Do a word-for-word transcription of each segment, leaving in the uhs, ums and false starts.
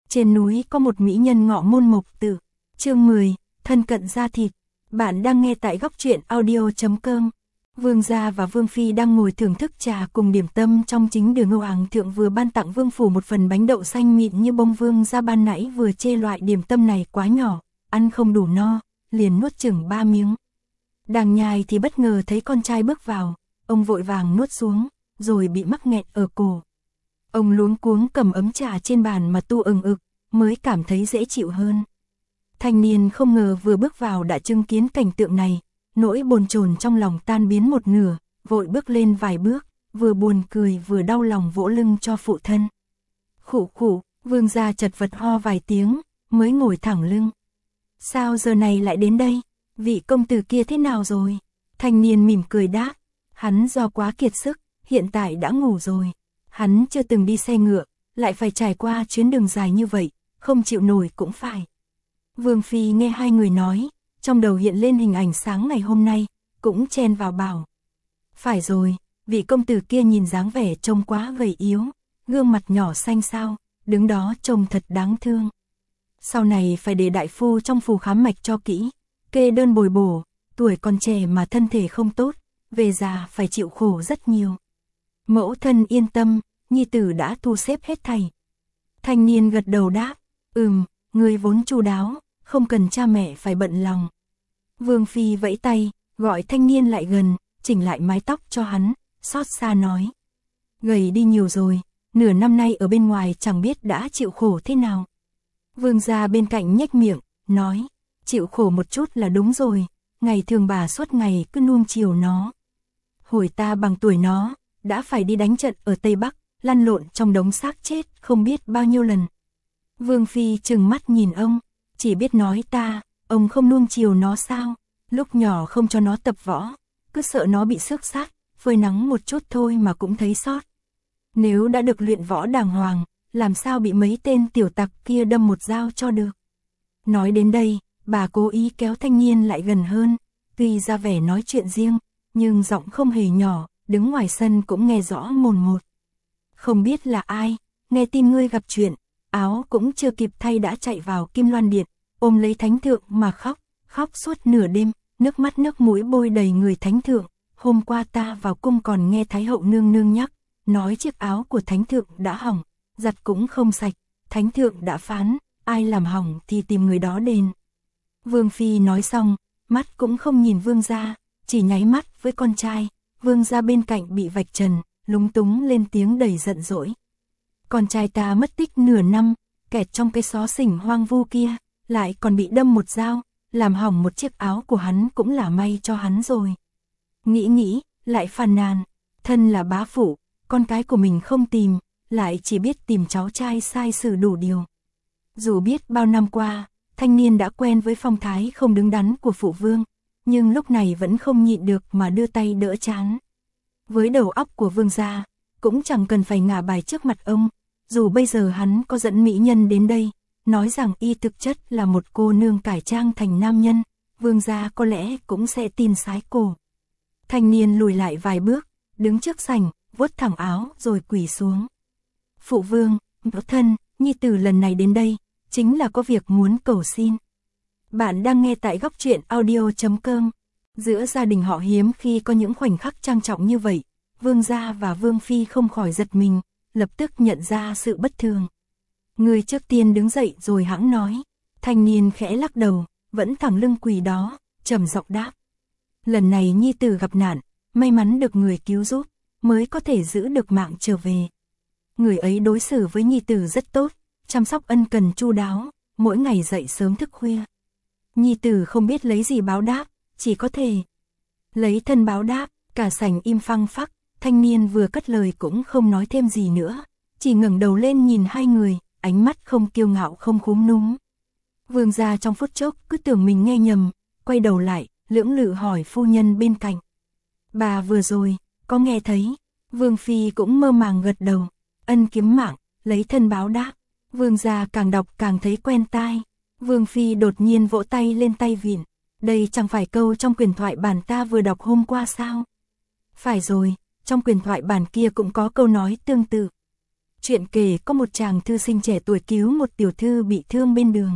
Trên núi có một mỹ nhân ngọ môn mộc tử. Chương mười, thân cận da thịt. Bạn đang nghe tại góc truyện audio chấm com. Vương gia và Vương phi đang ngồi thưởng thức trà cùng điểm tâm trong chính đường. Ngô Hoàng thượng vừa ban tặng Vương phủ một phần bánh đậu xanh mịn như bông. Vương gia ban nãy vừa chê loại điểm tâm này quá nhỏ, ăn không đủ no, liền nuốt chừng ba miếng. Đang nhai thì bất ngờ thấy con trai bước vào, ông vội vàng nuốt xuống, rồi bị mắc nghẹn ở cổ. Ông luống cuống cầm ấm trà trên bàn mà tu ừng ực, mới cảm thấy dễ chịu hơn. Thanh niên không ngờ vừa bước vào đã chứng kiến cảnh tượng này, nỗi bồn chồn trong lòng tan biến một nửa, vội bước lên vài bước, vừa buồn cười vừa đau lòng vỗ lưng cho phụ thân. Khụ khụ, Vương gia chật vật ho vài tiếng, mới ngồi thẳng lưng. Sao giờ này lại đến đây? Vị công tử kia thế nào rồi? Thanh niên mỉm cười đáp, hắn do quá kiệt sức, hiện tại đã ngủ rồi. Hắn chưa từng đi xe ngựa, lại phải trải qua chuyến đường dài như vậy, không chịu nổi cũng phải. Vương phi nghe hai người nói, trong đầu hiện lên hình ảnh sáng ngày hôm nay, cũng chen vào bảo. Phải rồi, vị công tử kia nhìn dáng vẻ trông quá gầy yếu, gương mặt nhỏ xanh xao, đứng đó trông thật đáng thương. Sau này phải để đại phu trong phủ khám mạch cho kỹ, kê đơn bồi bổ, tuổi còn trẻ mà thân thể không tốt, về già phải chịu khổ rất nhiều. Mẫu thân yên tâm, nhi tử đã thu xếp hết thảy. Thanh niên gật đầu đáp, ừm, người vốn chu đáo, không cần cha mẹ phải bận lòng. Vương phi vẫy tay, gọi thanh niên lại gần, chỉnh lại mái tóc cho hắn, xót xa nói. Gầy đi nhiều rồi, nửa năm nay ở bên ngoài chẳng biết đã chịu khổ thế nào. Vương gia bên cạnh nhếch miệng, nói, chịu khổ một chút là đúng rồi, ngày thường bà suốt ngày cứ nuông chiều nó. Hồi ta bằng tuổi nó, đã phải đi đánh trận ở Tây Bắc, lăn lộn trong đống xác chết không biết bao nhiêu lần. Vương phi trừng mắt nhìn ông, chỉ biết nói ta, ông không nuông chiều nó sao? Lúc nhỏ không cho nó tập võ, cứ sợ nó bị xước xác, phơi nắng một chút thôi mà cũng thấy sót. Nếu đã được luyện võ đàng hoàng, làm sao bị mấy tên tiểu tặc kia đâm một dao cho được? Nói đến đây, bà cố ý kéo thanh niên lại gần hơn, tuy ra vẻ nói chuyện riêng, nhưng giọng không hề nhỏ, đứng ngoài sân cũng nghe rõ mồn một. Không biết là ai, nghe tin ngươi gặp chuyện, áo cũng chưa kịp thay đã chạy vào Kim Loan Điện, ôm lấy thánh thượng mà khóc, khóc suốt nửa đêm, nước mắt nước mũi bôi đầy người thánh thượng. Hôm qua ta vào cung còn nghe Thái hậu nương nương nhắc, nói chiếc áo của thánh thượng đã hỏng, giặt cũng không sạch, thánh thượng đã phán, ai làm hỏng thì tìm người đó đền. Vương phi nói xong, mắt cũng không nhìn vương gia, chỉ nháy mắt với con trai. Vương gia bên cạnh bị vạch trần, lúng túng lên tiếng đầy giận dỗi. Con trai ta mất tích nửa năm, kẹt trong cái xó xỉnh hoang vu kia, lại còn bị đâm một dao, làm hỏng một chiếc áo của hắn cũng là may cho hắn rồi. Nghĩ nghĩ, lại phàn nàn, thân là bá phụ, con cái của mình không tìm, lại chỉ biết tìm cháu trai sai xử đủ điều. Dù biết bao năm qua, thanh niên đã quen với phong thái không đứng đắn của phụ vương, nhưng lúc này vẫn không nhịn được mà đưa tay đỡ trán. Với đầu óc của vương gia, cũng chẳng cần phải ngả bài trước mặt ông, dù bây giờ hắn có dẫn mỹ nhân đến đây, nói rằng y thực chất là một cô nương cải trang thành nam nhân, vương gia có lẽ cũng sẽ tin sái cổ. Thanh niên lùi lại vài bước, đứng trước sảnh, vuốt thẳng áo rồi quỳ xuống. Phụ vương, mẫu thân, nhi tử lần này đến đây, chính là có việc muốn cầu xin. Bạn đang nghe tại góc truyện audio chấm com. Giữa gia đình họ hiếm khi có những khoảnh khắc trang trọng như vậy, vương gia và vương phi không khỏi giật mình, lập tức nhận ra sự bất thường. Người trước tiên đứng dậy rồi hãng nói. Thanh niên khẽ lắc đầu, vẫn thẳng lưng quỳ đó, trầm giọng đáp. Lần này nhi tử gặp nạn, may mắn được người cứu giúp, mới có thể giữ được mạng trở về. Người ấy đối xử với nhi tử rất tốt, chăm sóc ân cần chu đáo, mỗi ngày dậy sớm thức khuya. Nhi tử không biết lấy gì báo đáp, chỉ có thể lấy thân báo đáp. Cả sảnh im phăng phắc, thanh niên vừa cất lời cũng không nói thêm gì nữa, chỉ ngẩng đầu lên nhìn hai người, ánh mắt không kiêu ngạo không khúm núm. Vương gia trong phút chốc cứ tưởng mình nghe nhầm, quay đầu lại, lưỡng lự hỏi phu nhân bên cạnh. Bà vừa rồi, có nghe thấy? Vương phi cũng mơ màng gật đầu, ân kiếm mạng, lấy thân báo đáp. Vương gia càng đọc càng thấy quen tai. Vương phi đột nhiên vỗ tay lên tay vịn. Đây chẳng phải câu trong quyền thoại bản ta vừa đọc hôm qua sao? Phải rồi, trong quyền thoại bản kia cũng có câu nói tương tự. Chuyện kể có một chàng thư sinh trẻ tuổi cứu một tiểu thư bị thương bên đường.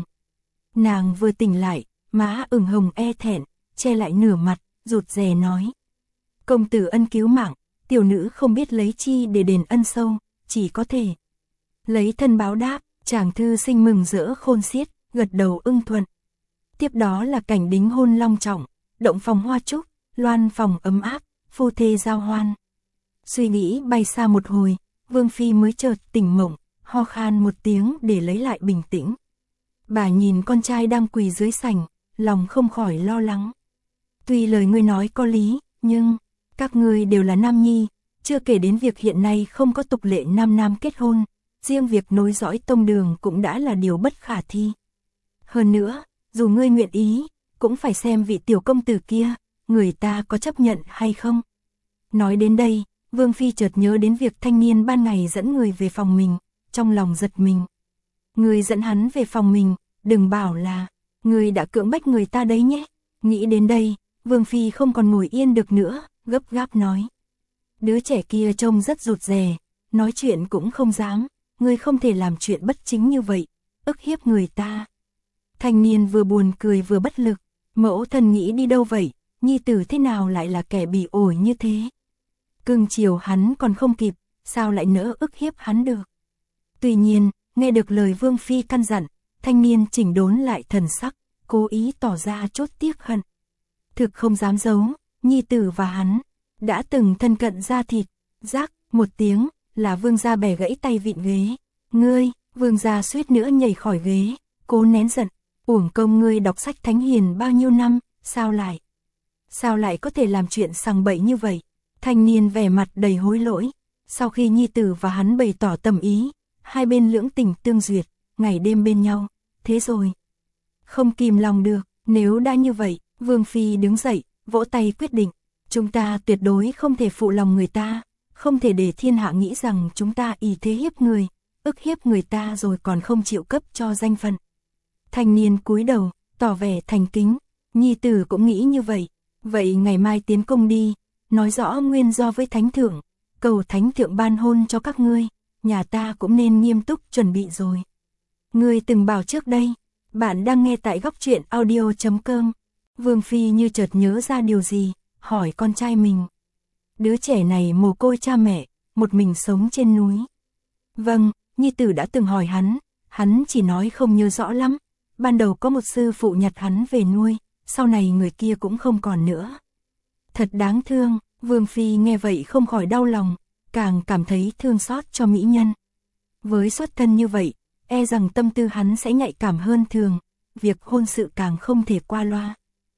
Nàng vừa tỉnh lại, má ửng hồng e thẹn, che lại nửa mặt, rụt rè nói. Công tử ân cứu mạng, tiểu nữ không biết lấy chi để đền ân sâu, chỉ có thể lấy thân báo đáp. Chàng thư sinh mừng rỡ khôn xiết, gật đầu ưng thuận. Tiếp đó là cảnh đính hôn long trọng, động phòng hoa trúc, loan phòng ấm áp, phu thê giao hoan. Suy nghĩ bay xa một hồi, Vương Phi mới chợt tỉnh mộng, ho khan một tiếng để lấy lại bình tĩnh. Bà nhìn con trai đang quỳ dưới sảnh, lòng không khỏi lo lắng. Tuy lời ngươi nói có lý, nhưng các ngươi đều là nam nhi, chưa kể đến việc hiện nay không có tục lệ nam nam kết hôn, riêng việc nối dõi tông đường cũng đã là điều bất khả thi. Hơn nữa, dù ngươi nguyện ý, cũng phải xem vị tiểu công tử kia, người ta có chấp nhận hay không. Nói đến đây, Vương Phi chợt nhớ đến việc thanh niên ban ngày dẫn người về phòng mình, trong lòng giật mình. Người dẫn hắn về phòng mình, đừng bảo là, người đã cưỡng bách người ta đấy nhé. Nghĩ đến đây, Vương Phi không còn ngồi yên được nữa, gấp gáp nói. Đứa trẻ kia trông rất rụt rè, nói chuyện cũng không dám, ngươi không thể làm chuyện bất chính như vậy, ức hiếp người ta. Thanh niên vừa buồn cười vừa bất lực, mẫu thân nghĩ đi đâu vậy, nhi tử thế nào lại là kẻ bị ổi như thế. Cưng chiều hắn còn không kịp, sao lại nỡ ức hiếp hắn được. Tuy nhiên, nghe được lời Vương Phi căn dặn, thanh niên chỉnh đốn lại thần sắc, cố ý tỏ ra chốt tiếc hận. Thực không dám giấu, nhi tử và hắn đã từng thân cận da thịt. Rác một tiếng là Vương gia bẻ gãy tay vịn ghế. Ngươi, Vương gia suýt nữa nhảy khỏi ghế, cố nén giận. Uổng công ngươi đọc sách thánh hiền bao nhiêu năm, sao lại Sao lại có thể làm chuyện sằng bậy như vậy. Thanh niên vẻ mặt đầy hối lỗi. Sau khi nhi tử và hắn bày tỏ tâm ý, hai bên lưỡng tình tương duyệt, ngày đêm bên nhau, thế rồi không kìm lòng được. Nếu đã như vậy, Vương Phi đứng dậy, vỗ tay quyết định. Chúng ta tuyệt đối không thể phụ lòng người ta, không thể để thiên hạ nghĩ rằng chúng ta ỷ thế hiếp người, ức hiếp người ta rồi còn không chịu cấp cho danh phận. Thanh niên cúi đầu, tỏ vẻ thành kính. Nhi tử cũng nghĩ như vậy. Vậy ngày mai tiến cung đi, nói rõ nguyên do với thánh thượng, cầu thánh thượng ban hôn cho các ngươi, nhà ta cũng nên nghiêm túc chuẩn bị rồi. Ngươi từng bảo trước đây. Bạn đang nghe tại góc truyện audio chấm com. Vương Phi như chợt nhớ ra điều gì, hỏi con trai mình. Đứa trẻ này mồ côi cha mẹ, một mình sống trên núi. Vâng, nhi tử đã từng hỏi hắn, hắn chỉ nói không nhớ rõ lắm. Ban đầu có một sư phụ nhặt hắn về nuôi, sau này người kia cũng không còn nữa. Thật đáng thương. Vương Phi nghe vậy không khỏi đau lòng, càng cảm thấy thương xót cho mỹ nhân. Với xuất thân như vậy, e rằng tâm tư hắn sẽ nhạy cảm hơn thường, việc hôn sự càng không thể qua loa.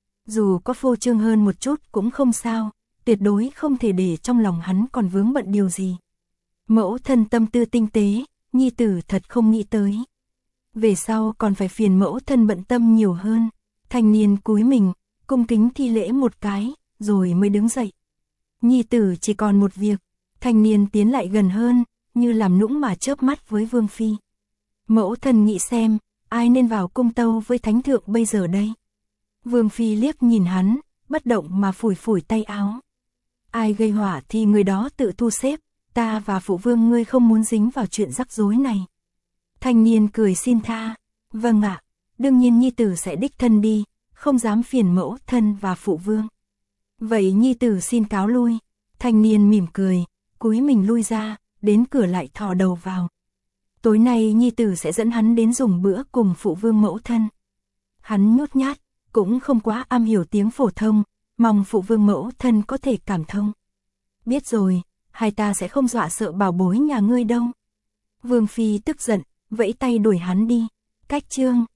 Dù có phô trương hơn một chút cũng không sao, tuyệt đối không thể để trong lòng hắn còn vướng bận điều gì. Mẫu thân tâm tư tinh tế, nhi tử thật không nghĩ tới. Về sau còn phải phiền mẫu thân bận tâm nhiều hơn. Thanh niên cúi mình, cung kính thi lễ một cái, rồi mới đứng dậy. Nhi tử chỉ còn một việc. Thanh niên tiến lại gần hơn, như làm nũng mà chớp mắt với Vương Phi. Mẫu thân nghĩ xem, ai nên vào cung tâu với thánh thượng bây giờ đây? Vương Phi liếc nhìn hắn, bất động mà phủi phủi tay áo. Ai gây họa thì người đó tự thu xếp, ta và phụ vương ngươi không muốn dính vào chuyện rắc rối này. Thanh niên cười xin tha. Vâng ạ, đương nhiên nhi tử sẽ đích thân đi, không dám phiền mẫu thân và phụ vương. Vậy nhi tử xin cáo lui. Thanh niên mỉm cười, cúi mình lui ra, đến cửa lại thò đầu vào. Tối nay nhi tử sẽ dẫn hắn đến dùng bữa cùng phụ vương mẫu thân. Hắn nhút nhát, cũng không quá am hiểu tiếng phổ thông, mong phụ vương mẫu thân có thể cảm thông. Biết rồi, hai ta sẽ không dọa sợ bảo bối nhà ngươi đâu. Vương Phi tức giận, vẫy tay đuổi hắn đi. Cách chương